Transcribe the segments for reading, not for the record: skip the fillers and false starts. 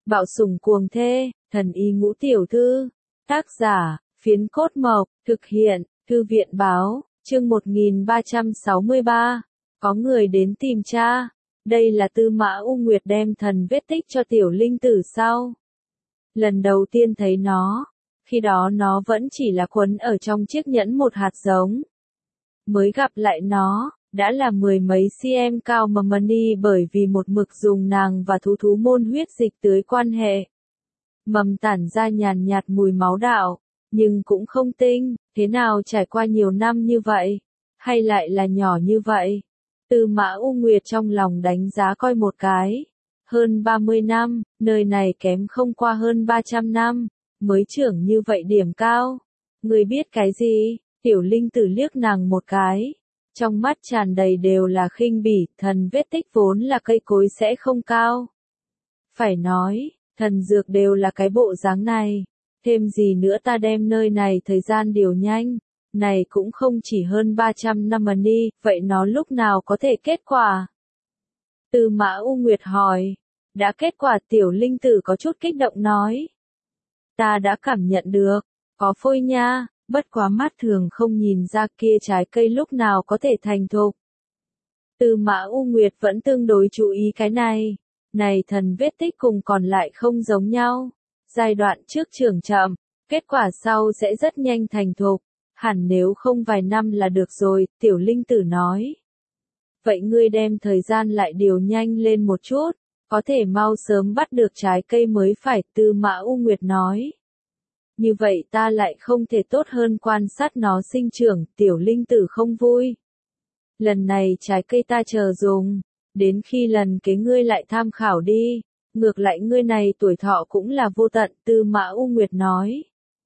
Bạo sủng cuồng thê, thần y ngũ tiểu thư. Tác giả, Phiến Cốt Mộc, thực hiện, Thư viện báo, chương 1363. Có người đến tìm cha. Đây là Tư Mã U Nguyệt đem thần vết tích cho tiểu linh tử sau. Lần đầu tiên thấy nó, khi đó nó vẫn chỉ là quấn ở trong chiếc nhẫn một hạt giống. Mới gặp lại nó, đã là mười mấy cm cao mà Mani bởi vì một mực dùng nàng và thú môn huyết dịch tưới quan hệ. Mầm tản ra nhàn nhạt mùi máu đạo, nhưng cũng không tinh, thế nào trải qua nhiều năm như vậy, hay lại là nhỏ như vậy. Tư Mã U Nguyệt trong lòng đánh giá coi một cái. Hơn 30 năm, nơi này kém không qua hơn 300 năm, mới trưởng như vậy điểm cao. Người biết cái gì? Tiểu linh tử liếc nàng một cái. Trong mắt tràn đầy đều là khinh bỉ, thần vết tích vốn là cây cối sẽ không cao. Phải nói, thần dược đều là cái bộ dáng này. Thêm gì nữa ta đem nơi này thời gian điều nhanh. Này cũng không chỉ hơn 300 năm mà đi, vậy nó lúc nào có thể kết quả? Tư Mã U Nguyệt hỏi. Đã kết quả tiểu linh tử có chút kích động nói. Ta đã cảm nhận được, có phôi nha, bất quá mắt thường không nhìn ra kia trái cây lúc nào có thể thành thục. Tư Mã U Nguyệt vẫn tương đối chú ý cái này. Này thần vết tích cùng còn lại không giống nhau. Giai đoạn trước trưởng chậm, kết quả sau sẽ rất nhanh thành thục. Hẳn nếu không vài năm là được rồi, tiểu linh tử nói. Vậy ngươi đem thời gian lại điều nhanh lên một chút, có thể mau sớm bắt được trái cây mới phải, Tư Mã U Nguyệt nói. Như vậy ta lại không thể tốt hơn quan sát nó sinh trưởng, tiểu linh tử không vui. Lần này trái cây ta chờ dùng, đến khi lần kế ngươi lại tham khảo đi, ngược lại ngươi này tuổi thọ cũng là vô tận, Tư Mã U Nguyệt nói.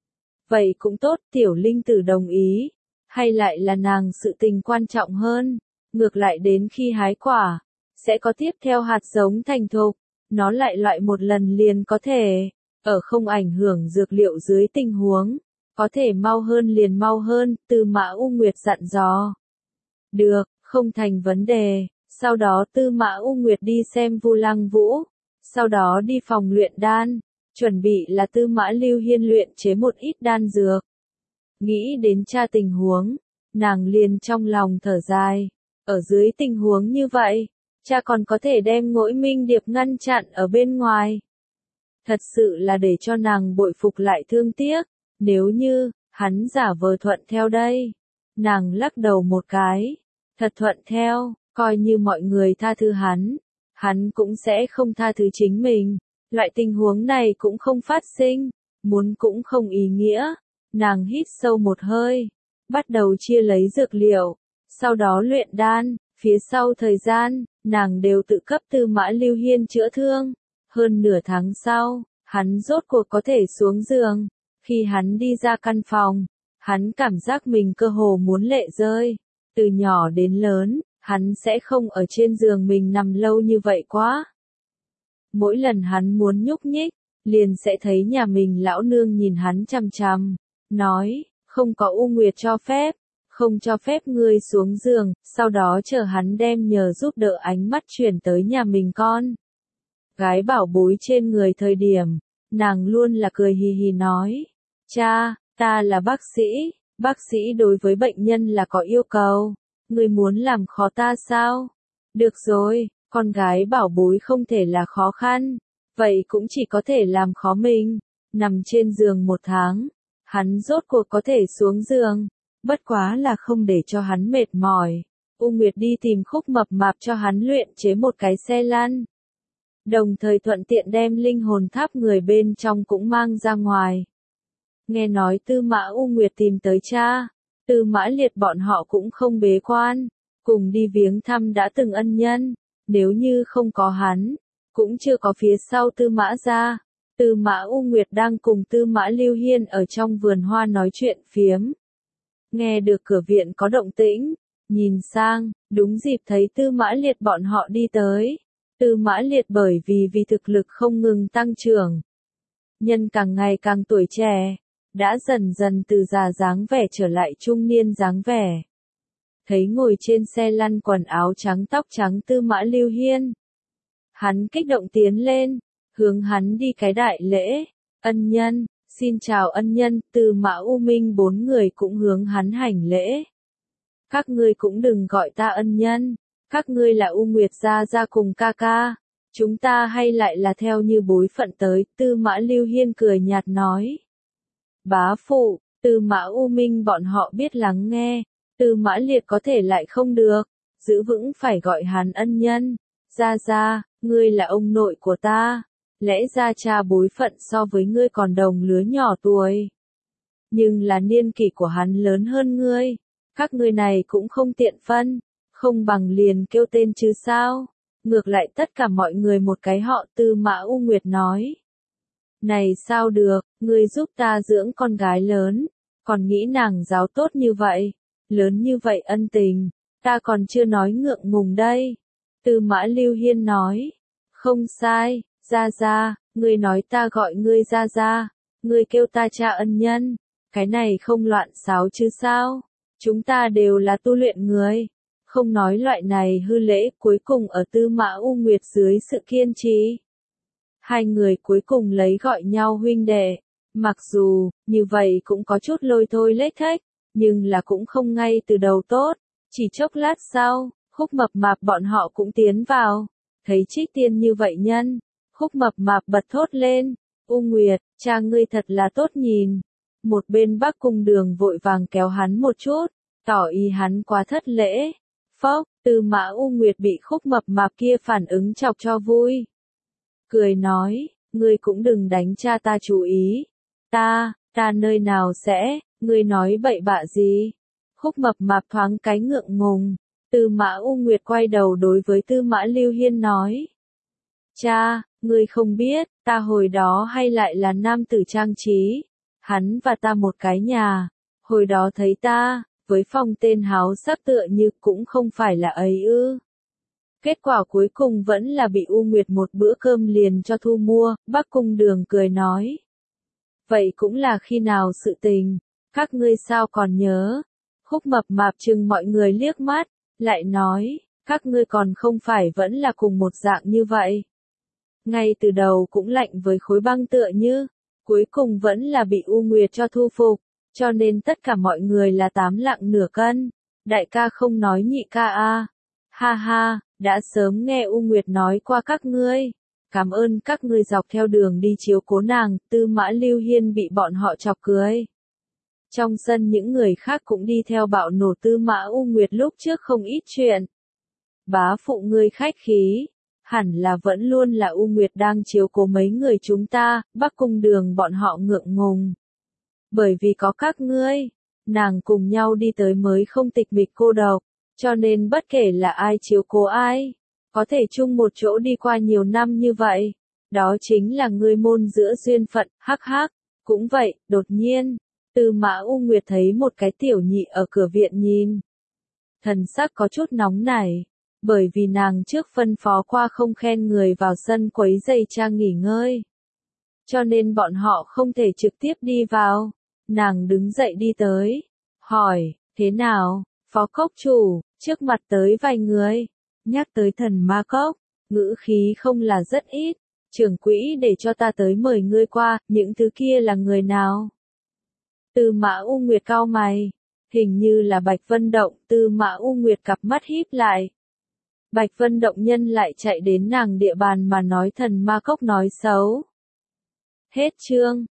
Vậy cũng tốt, tiểu linh tử đồng ý, hay lại là nàng sự tình quan trọng hơn, ngược lại đến khi hái quả, sẽ có tiếp theo hạt giống thành thục, nó lại loại một lần liền có thể, ở không ảnh hưởng dược liệu dưới tình huống, có thể mau hơn liền mau hơn, Tư Mã U Nguyệt dặn dò. Được, không thành vấn đề, sau đó Tư Mã U Nguyệt đi xem Vu Lăng Vũ, sau đó đi phòng luyện đan. Chuẩn bị là Tư Mã Lưu Hiên luyện chế một ít đan dược. Nghĩ đến cha tình huống, nàng liền trong lòng thở dài. Ở dưới tình huống như vậy, cha còn có thể đem Ngỗi Minh Điệp ngăn chặn ở bên ngoài. Thật sự là để cho nàng bội phục lại thương tiếc. Nếu như, hắn giả vờ thuận theo đây. Nàng lắc đầu một cái. Thật thuận theo, coi như mọi người tha thứ hắn cũng sẽ không tha thứ chính mình. Loại tình huống này cũng không phát sinh, muốn cũng không ý nghĩa. Nàng hít sâu một hơi, bắt đầu chia lấy dược liệu, sau đó luyện đan, phía sau thời gian, nàng đều tự cấp Tư Mã Lưu Hiên chữa thương. Hơn nửa tháng sau, hắn rốt cuộc có thể xuống giường. Khi hắn đi ra căn phòng, hắn cảm giác mình cơ hồ muốn lệ rơi. Từ nhỏ đến lớn, hắn sẽ không ở trên giường mình nằm lâu như vậy quá. Mỗi lần hắn muốn nhúc nhích, liền sẽ thấy nhà mình lão nương nhìn hắn chằm chằm, nói, không có U Nguyệt cho phép, không cho phép ngươi xuống giường, sau đó chờ hắn đem nhờ giúp đỡ ánh mắt chuyển tới nhà mình con. Gái bảo bối trên người thời điểm, nàng luôn là cười hì hì nói, cha, ta là bác sĩ đối với bệnh nhân là có yêu cầu, ngươi muốn làm khó ta sao? Được rồi. Con gái bảo bối không thể là khó khăn, vậy cũng chỉ có thể làm khó mình. Nằm trên giường một tháng, hắn rốt cuộc có thể xuống giường, bất quá là không để cho hắn mệt mỏi. U Nguyệt đi tìm Khúc Mập Mạp cho hắn luyện chế một cái xe lăn. Đồng thời thuận tiện đem linh hồn tháp người bên trong cũng mang ra ngoài. Nghe nói Tư Mã U Nguyệt tìm tới cha, Tư Mã Liệt bọn họ cũng không bế quan, cùng đi viếng thăm đã từng ân nhân. Nếu như không có hắn, cũng chưa có phía sau Tư Mã gia. Tư Mã U Nguyệt đang cùng Tư Mã Lưu Hiên ở trong vườn hoa nói chuyện phiếm. Nghe được cửa viện có động tĩnh, nhìn sang, đúng dịp thấy Tư Mã Liệt bọn họ đi tới. Tư Mã Liệt bởi vì thực lực không ngừng tăng trưởng. Nhân càng ngày càng tuổi trẻ, đã dần dần từ già dáng vẻ trở lại trung niên dáng vẻ. Thấy ngồi trên xe lăn quần áo trắng tóc trắng Tư Mã Lưu Hiên. Hắn kích động tiến lên, hướng hắn đi cái đại lễ. Ân nhân, xin chào ân nhân, Tư Mã U Minh bốn người cũng hướng hắn hành lễ. Các ngươi cũng đừng gọi ta ân nhân, các ngươi là U Nguyệt gia gia cùng ca ca. Chúng ta hay lại là theo như bối phận tới, Tư Mã Lưu Hiên cười nhạt nói. Bá phụ, Tư Mã U Minh bọn họ biết lắng nghe, Tư Mã Liệt có thể lại không được, giữ vững phải gọi hắn ân nhân. Gia gia, ngươi là ông nội của ta, lẽ ra cha bối phận so với ngươi còn đồng lứa nhỏ tuổi. Nhưng là niên kỷ của hắn lớn hơn ngươi, các ngươi này cũng không tiện phân, không bằng liền kêu tên chứ sao. Ngược lại tất cả mọi người một cái họ. Tư Mã U Nguyệt nói. Này sao được, ngươi giúp ta dưỡng con gái lớn, còn nghĩ nàng giáo tốt như vậy, lớn như vậy ân tình, ta còn chưa nói ngượng ngùng đây. Tư Mã Lưu Hiên nói. Không sai, gia gia, ngươi nói ta gọi ngươi gia gia, ngươi kêu ta cha ân nhân, cái này không loạn xáo chứ sao, chúng ta đều là tu luyện người. Không nói loại này hư lễ. Cuối cùng ở Tư Mã U Nguyệt dưới sự kiên trì, hai người cuối cùng lấy gọi nhau huynh đệ. Mặc dù, như vậy cũng có chút lôi thôi lếch thếch, nhưng là cũng không ngay từ đầu tốt. Chỉ chốc lát sau, Khúc Mập Mạp bọn họ cũng tiến vào. Thấy Trích Tiên như vậy nhân, Khúc Mập Mạp bật thốt lên. U Nguyệt, cha ngươi thật là tốt nhìn. Một bên Bắc Cung Đường vội vàng kéo hắn một chút, tỏ ý hắn quá thất lễ. Phốc, Tư Mã U Nguyệt bị Khúc Mập Mạp kia phản ứng chọc cho vui. Cười nói, ngươi cũng đừng đánh cha ta chú ý. Ta nơi nào sẽ, ngươi nói bậy bạ gì? Khúc Mập Mạp thoáng cái ngượng ngùng. Tư Mã U Nguyệt quay đầu đối với Tư Mã Lưu Hiên nói. Cha, ngươi không biết, ta hồi đó hay lại là nam tử trang trí. Hắn và ta một cái nhà. Hồi đó thấy ta, với phong tên háo sắc tựa như cũng không phải là ấy ư. Kết quả cuối cùng vẫn là bị U Nguyệt một bữa cơm liền cho thu mua. Bắc Cung Đường cười nói. Vậy cũng là khi nào sự tình, các ngươi sao còn nhớ? Khúc Mập Mạp chừng mọi người liếc mắt, lại nói, các ngươi còn không phải vẫn là cùng một dạng như vậy. Ngay từ đầu cũng lạnh với khối băng tựa như, cuối cùng vẫn là bị U Nguyệt cho thu phục, cho nên tất cả mọi người là 8 lạng nửa cân. Đại ca không nói nhị ca a. Ha ha, đã sớm nghe U Nguyệt nói qua các ngươi. Cảm ơn các ngươi dọc theo đường đi chiếu cố nàng. Tư Mã Lưu Hiên bị bọn họ chọc cười. Trong sân những người khác cũng đi theo bạo nổ. Tư Mã U Nguyệt lúc trước không ít chuyện. Bá phụ ngươi khách khí, hẳn là vẫn luôn là U Nguyệt đang chiếu cố mấy người chúng ta. Bắc Cung Đường bọn họ ngượng ngùng. Bởi vì có các ngươi, nàng cùng nhau đi tới mới không tịch mịch cô độc, cho nên bất kể là ai chiếu cố ai, có thể chung một chỗ đi qua nhiều năm như vậy, đó chính là ngươi môn giữa duyên phận. Hắc hắc. Cũng vậy, đột nhiên, Tư Mã U Nguyệt thấy một cái tiểu nhị ở cửa viện nhìn. Thần sắc có chút nóng nảy, bởi vì nàng trước phân phó qua không khen người vào sân quấy rầy cha nghỉ ngơi. Cho nên bọn họ không thể trực tiếp đi vào. Nàng đứng dậy đi tới, hỏi, thế nào, Phó Cốc chủ, trước mặt tới vài người, nhắc tới Thần Ma Cốc, ngữ khí không là rất ít, trưởng quỹ để cho ta tới mời ngươi qua, những thứ kia là người nào? Tư Mã U Nguyệt cau mày, hình như là Bạch Vân Động. Tư Mã U Nguyệt cặp mắt híp lại. Bạch Vân Động nhân lại chạy đến nàng địa bàn mà nói Thần Ma Cốc nói xấu. Hết chương.